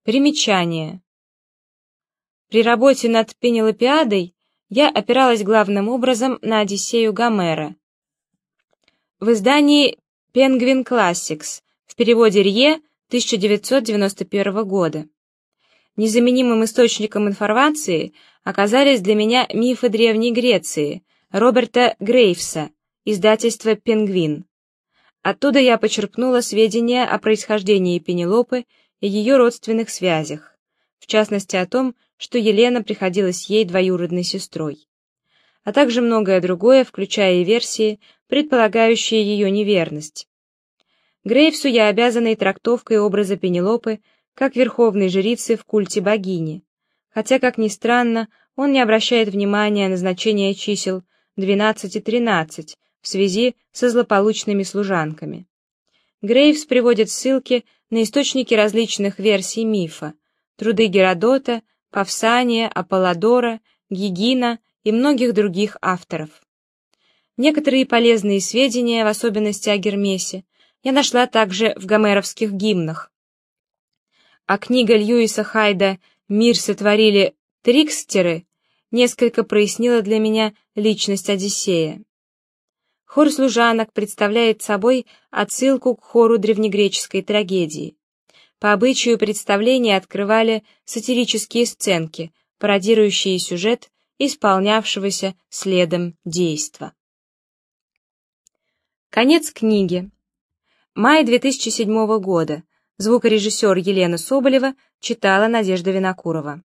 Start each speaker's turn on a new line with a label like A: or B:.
A: Примечание. При работе над Пенелопиадой я опиралась главным образом на Одиссею Гомера. В издании Penguin Classics, в переводе Рье 1991 года. Незаменимым источником информации оказались для меня мифы Древней Греции Роберта Грейвса, издательство «Пингвин». Оттуда я почерпнула сведения о происхождении Пенелопы и ее родственных связях, в частности о том, что Елена приходилась ей двоюродной сестрой, а также многое другое, включая и версии, предполагающие ее неверность. Грейвсу я обязана и трактовкой образа Пенелопы как верховной жрицы в культе богини, хотя, как ни странно, он не обращает внимания на значение чисел 12 и 13 в связи со злополучными служанками. Грейвс приводит ссылки на источники различных версий мифа, труды Геродота, Павсания, Аполлодора, Гигина и многих других авторов. Некоторые полезные сведения, в особенности о Гермесе, я нашла также в гомеровских гимнах. А книга Льюиса Хайда «Мир сотворили трикстеры» несколько прояснила для меня личность Одиссея. Хор служанок представляет собой отсылку к хору древнегреческой трагедии. По обычаю представления открывали сатирические сценки, пародирующие сюжет исполнявшегося следом действа. Конец книги. Май 2007 года. Звукорежиссер Елена Соболева читала Надежда Винокурова.